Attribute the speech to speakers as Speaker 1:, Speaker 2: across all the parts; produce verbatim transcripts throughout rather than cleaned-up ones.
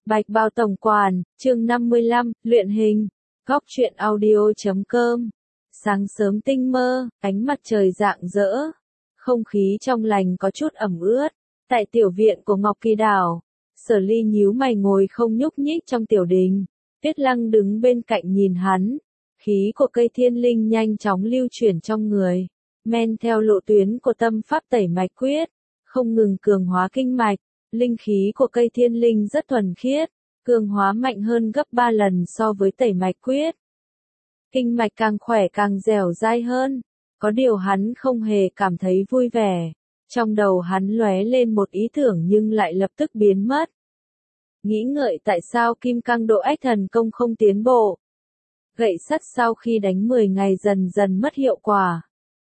Speaker 1: Bạch Bao Tổng Quản, chương năm mươi lăm, luyện hình. Góc truyện audio chấm com. Sáng sớm tinh mơ, ánh mặt trời rạng rỡ. Không khí trong lành có chút ẩm ướt. Tại tiểu viện của Ngọc Kỳ Đảo, Sở Ly nhíu mày ngồi không nhúc nhích trong tiểu đình. Tuyết Lăng đứng bên cạnh nhìn hắn. Khí của cây thiên linh nhanh chóng lưu chuyển trong người. Men theo lộ tuyến của tâm pháp tẩy mạch quyết. Không ngừng cường hóa kinh mạch. Linh khí của cây thiên linh rất thuần khiết, cường hóa mạnh hơn gấp ba lần so với tẩy mạch quyết. Kinh mạch càng khỏe càng dẻo dai hơn, có điều hắn không hề cảm thấy vui vẻ. Trong đầu hắn lóe lên một ý tưởng nhưng lại lập tức biến mất. Nghĩ ngợi tại sao Kim Cang Độ Ách Thần Công không tiến bộ. Gậy sắt sau khi đánh mười ngày dần dần mất hiệu quả.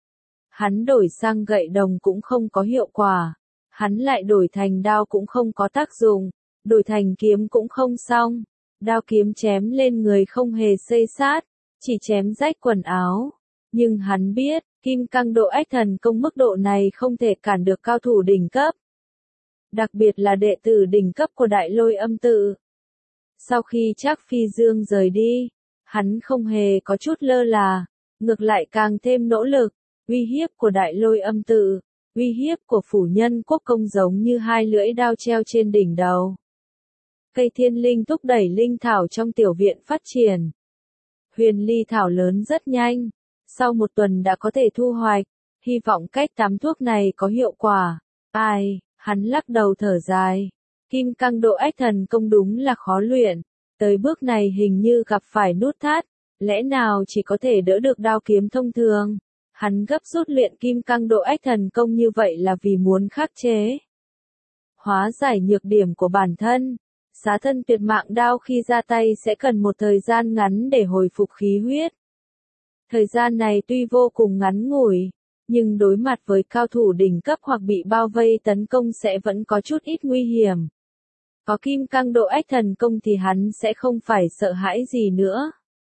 Speaker 1: Hắn đổi sang gậy đồng cũng không có hiệu quả. Hắn lại đổi thành đao cũng không có tác dụng, đổi thành kiếm cũng không xong. Đao kiếm chém lên người không hề xây sát, chỉ chém rách quần áo. Nhưng hắn biết, Kim Cang Độ Ách Thần Công mức độ này không thể cản được cao thủ đỉnh cấp. Đặc biệt là đệ tử đỉnh cấp của Đại Lôi Âm Tự. Sau khi Trác Phi Dương rời đi, hắn không hề có chút lơ là, ngược lại càng thêm nỗ lực. Uy hiếp của Đại Lôi Âm Tự, uy hiếp của phủ nhân quốc công giống như hai lưỡi đao treo trên đỉnh đầu. Cây thiên linh thúc đẩy linh thảo trong tiểu viện phát triển. Huyền ly thảo lớn rất nhanh, sau một tuần đã có thể thu hoạch, hy vọng cách tắm thuốc này có hiệu quả. Ai, hắn lắc đầu thở dài. Kim Cang Độ Ách Thần Công đúng là khó luyện, tới bước này hình như gặp phải nút thắt, lẽ nào chỉ có thể đỡ được đao kiếm thông thường. Hắn gấp rút luyện Kim Cang Độ Ách Thần Công như vậy là vì muốn khắc chế. Hóa giải nhược điểm của bản thân. Xá thân tuyệt mạng đao khi ra tay sẽ cần một thời gian ngắn để hồi phục khí huyết. Thời gian này tuy vô cùng ngắn ngủi, nhưng đối mặt với cao thủ đỉnh cấp hoặc bị bao vây tấn công sẽ vẫn có chút ít nguy hiểm. Có Kim Cang Độ Ách Thần Công thì hắn sẽ không phải sợ hãi gì nữa.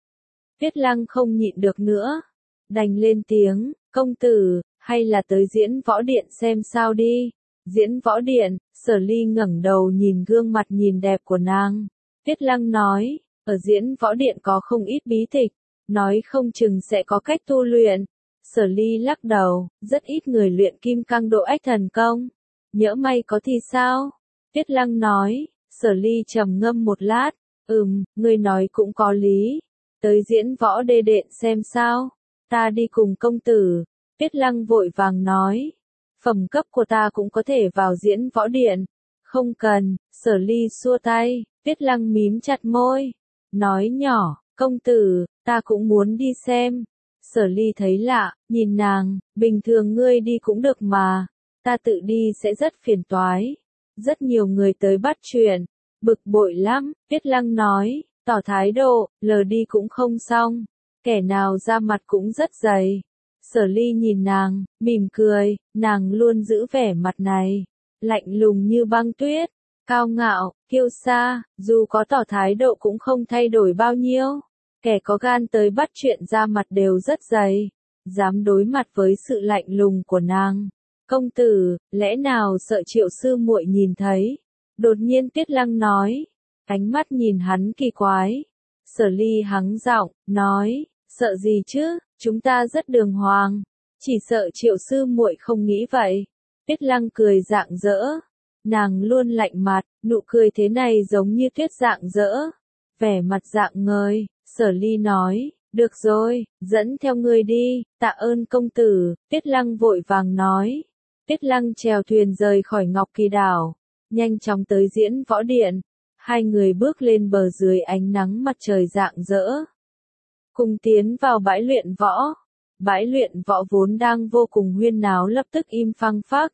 Speaker 1: Tuyết Lăng không nhịn được nữa. Đành lên tiếng, công tử, hay là tới diễn võ điện xem sao đi. Diễn võ điện, Sở Ly ngẩng đầu nhìn gương mặt nhìn đẹp của nàng. Tuyết Lăng nói, ở diễn võ điện có không ít bí tịch, nói không chừng sẽ có cách tu luyện. Sở Ly lắc đầu, rất ít người luyện Kim Cang Độ Ách Thần Công. Nhỡ may có thì sao? Tuyết Lăng nói. Sở Ly trầm ngâm một lát, ừm, ngươi nói cũng có lý. Tới diễn võ đê điện xem sao. Ta đi cùng công tử, Tuyết Lăng vội vàng nói. Phẩm cấp của ta cũng có thể vào diễn võ điện. Không cần, Sở Ly xua tay, Tuyết Lăng mím chặt môi. Nói nhỏ, công tử, ta cũng muốn đi xem. Sở Ly thấy lạ, nhìn nàng, bình thường ngươi đi cũng được mà. Ta tự đi sẽ rất phiền toái. Rất nhiều người tới bắt chuyện, bực bội lắm, Tuyết Lăng nói, tỏ thái độ, lờ đi cũng không xong. Kẻ nào ra mặt cũng rất dày. Sở Ly nhìn nàng, mỉm cười, nàng luôn giữ vẻ mặt này. Lạnh lùng như băng tuyết, cao ngạo, kiêu sa, dù có tỏ thái độ cũng không thay đổi bao nhiêu. Kẻ có gan tới bắt chuyện ra mặt đều rất dày. Dám đối mặt với sự lạnh lùng của nàng. Công tử, lẽ nào sợ Triệu sư muội nhìn thấy? Đột nhiên Tuyết Lăng nói. Ánh mắt nhìn hắn kỳ quái. Sở Ly hắng giọng, nói, sợ gì chứ, chúng ta rất đường hoàng, chỉ sợ Triệu sư muội không nghĩ vậy. Tuyết Lăng cười rạng rỡ, nàng luôn lạnh mặt, nụ cười thế này giống như tuyết rạng rỡ, vẻ mặt dạng ngời. Sở Ly nói, được rồi, dẫn theo ngươi đi, tạ ơn công tử. Tuyết Lăng vội vàng nói. Tuyết Lăng chèo thuyền rời khỏi Ngọc Kỳ Đảo, nhanh chóng tới diễn võ điện. Hai người bước lên bờ dưới ánh nắng mặt trời rạng rỡ. Cùng tiến vào bãi luyện võ. Bãi luyện võ vốn đang vô cùng huyên náo lập tức im phăng phắc.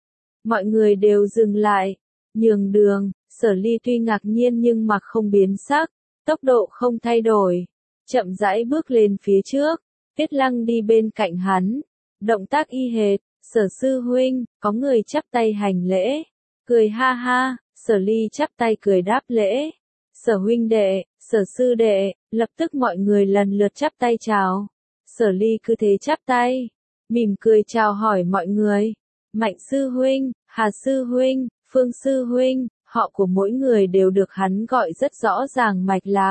Speaker 1: Mọi người đều dừng lại, nhường đường. Sở Ly tuy ngạc nhiên nhưng mặt không biến sắc, tốc độ không thay đổi, chậm rãi bước lên phía trước. Tuyết Lăng đi bên cạnh hắn, động tác y hệt. Sở sư huynh, có người chắp tay hành lễ, cười ha ha. Sở Ly chắp tay cười đáp lễ. Sở huynh đệ, Sở sư đệ, lập tức mọi người lần lượt chắp tay chào. Sở Ly cứ thế chắp tay, mỉm cười chào hỏi mọi người. Mạnh sư huynh, Hà sư huynh, Phương sư huynh, Họ của mỗi người đều được hắn gọi rất rõ ràng mạch lạc.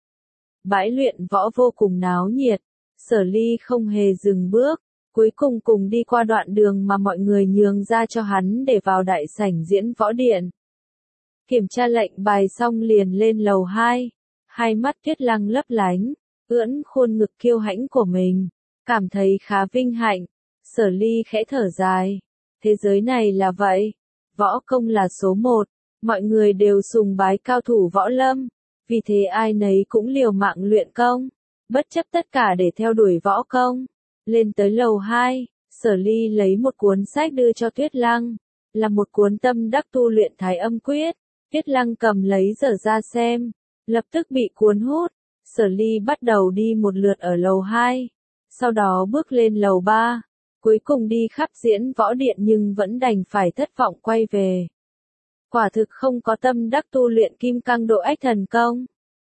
Speaker 1: Bãi luyện võ vô cùng náo nhiệt, Sở Ly không hề dừng bước, cuối cùng cùng đi qua đoạn đường mà mọi người nhường ra cho hắn để vào đại sảnh diễn võ điện. Kiểm tra lệnh bài xong liền lên lầu hai, hai mắt Tuyết Lăng lấp lánh, ưỡn khuôn ngực kiêu hãnh của mình, cảm thấy khá vinh hạnh. Sở Ly khẽ thở dài, thế giới này là vậy, võ công là số một, mọi người đều sùng bái cao thủ võ lâm, vì thế ai nấy cũng liều mạng luyện công, bất chấp tất cả để theo đuổi võ công. Lên tới lầu hai, Sở Ly lấy một cuốn sách đưa cho Tuyết Lăng, là một cuốn tâm đắc tu luyện Thái Âm Quyết. Tuyết Lăng cầm lấy dở ra xem, lập tức bị cuốn hút. Sở Ly bắt đầu đi một lượt ở lầu hai, sau đó bước lên lầu ba, cuối cùng đi khắp diễn võ điện nhưng vẫn đành phải thất vọng quay về. Quả thực không có tâm đắc tu luyện kim cang độ ách thần công.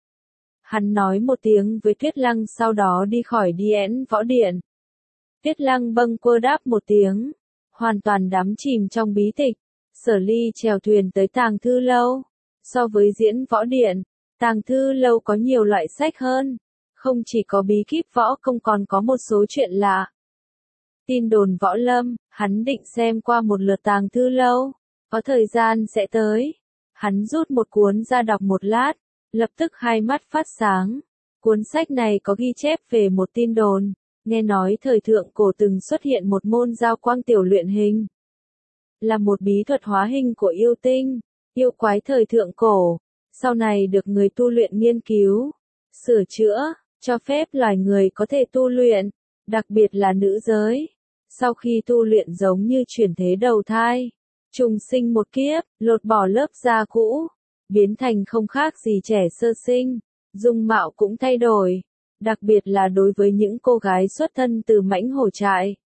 Speaker 1: Hắn nói một tiếng với Tuyết Lăng sau đó đi khỏi diễn võ điện. Tuyết Lăng bâng quơ đáp một tiếng, hoàn toàn đắm chìm trong bí tịch. Sở Ly chèo thuyền tới Tàng Thư Lâu. So với diễn võ điện, Tàng Thư Lâu có nhiều loại sách hơn. Không chỉ có bí kíp võ công còn có một số chuyện lạ. Tin đồn võ lâm, hắn định xem qua một lượt Tàng Thư Lâu. Có thời gian sẽ tới. Hắn rút một cuốn ra đọc một lát, lập tức hai mắt phát sáng. Cuốn sách này có ghi chép về một tin đồn. Nghe nói thời thượng cổ từng xuất hiện một môn giao quang tiểu luyện hình. Là một bí thuật hóa hình của yêu tinh, yêu quái thời thượng cổ. Sau này được người tu luyện nghiên cứu, sửa chữa, cho phép loài người có thể tu luyện, đặc biệt là nữ giới. Sau khi tu luyện giống như chuyển thế đầu thai, trùng sinh một kiếp, lột bỏ lớp da cũ, biến thành không khác gì trẻ sơ sinh, dung mạo cũng thay đổi. Đặc biệt là đối với những cô gái xuất thân từ mãnh hổ trại.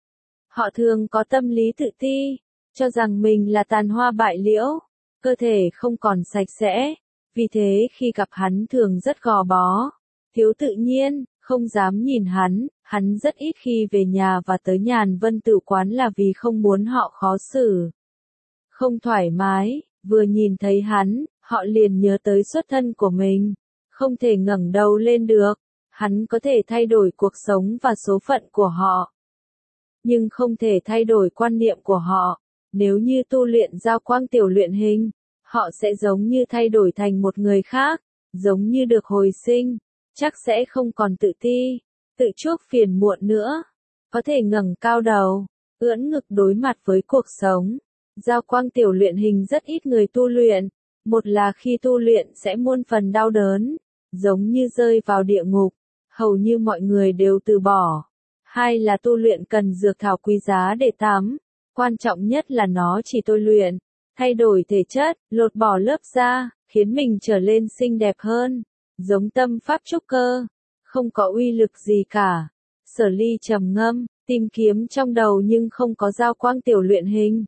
Speaker 1: Họ thường có tâm lý tự ti, cho rằng mình là tàn hoa bại liễu, cơ thể không còn sạch sẽ, vì thế khi gặp hắn thường rất gò bó, thiếu tự nhiên, không dám nhìn hắn, hắn rất ít khi về nhà và tới Nhàn Vân Tử quán là vì không muốn họ khó xử. Không thoải mái, vừa nhìn thấy hắn, họ liền nhớ tới xuất thân của mình, không thể ngẩng đầu lên được. Hắn có thể thay đổi cuộc sống và số phận của họ, nhưng không thể thay đổi quan niệm của họ. Nếu như tu luyện giao quang tiểu luyện hình, họ sẽ giống như thay đổi thành một người khác, giống như được hồi sinh, chắc sẽ không còn tự ti, tự chuốc phiền muộn nữa, có thể ngẩng cao đầu, ưỡn ngực đối mặt với cuộc sống. Giao quang tiểu luyện hình rất ít người tu luyện, một là khi tu luyện sẽ muôn phần đau đớn, giống như rơi vào địa ngục. Hầu như mọi người đều từ bỏ. Hai là tu luyện cần dược thảo quý giá để tắm. Quan trọng nhất là nó chỉ tôi luyện, thay đổi thể chất, lột bỏ lớp da, khiến mình trở lên xinh đẹp hơn. Giống tâm pháp trúc cơ, không có uy lực gì cả. Sở Ly trầm ngâm, tìm kiếm trong đầu nhưng không có giao quang tiểu luyện hình.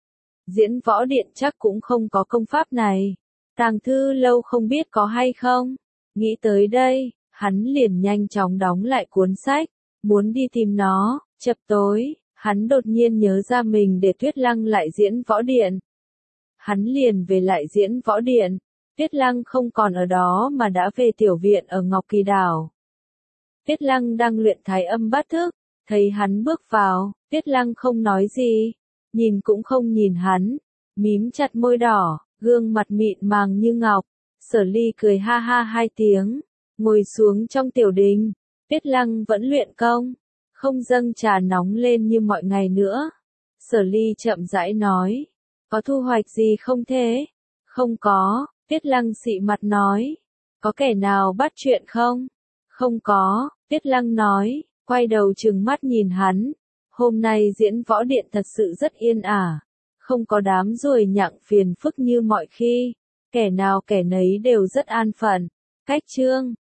Speaker 1: Diễn võ điện chắc cũng không có công pháp này. Tàng Thư Lâu không biết có hay không. Nghĩ tới đây, hắn liền nhanh chóng đóng lại cuốn sách, muốn đi tìm nó. Chập tối, hắn đột nhiên nhớ ra mình để Tuyết Lăng lại diễn võ điện. Hắn liền về lại diễn võ điện, Tuyết Lăng không còn ở đó mà đã về tiểu viện ở Ngọc Kỳ Đảo. Tuyết Lăng đang luyện Thái Âm Bát Thức, thấy hắn bước vào, Tuyết Lăng không nói gì, nhìn cũng không nhìn hắn, mím chặt môi đỏ, gương mặt mịn màng như ngọc. Sở Ly cười ha ha hai tiếng, ngồi xuống trong tiểu đình. Tuyết Lăng vẫn luyện công, không dâng trà nóng lên như mọi ngày nữa. Sở Ly chậm rãi nói, có thu hoạch gì không thế? Không có, Tuyết Lăng xị mặt nói, có kẻ nào bắt chuyện không? Không có, Tuyết Lăng nói, quay đầu trừng mắt nhìn hắn. Hôm nay diễn võ điện thật sự rất yên ả, không có đám ruồi nhặng phiền phức như mọi khi, kẻ nào kẻ nấy đều rất an phận. Cách chương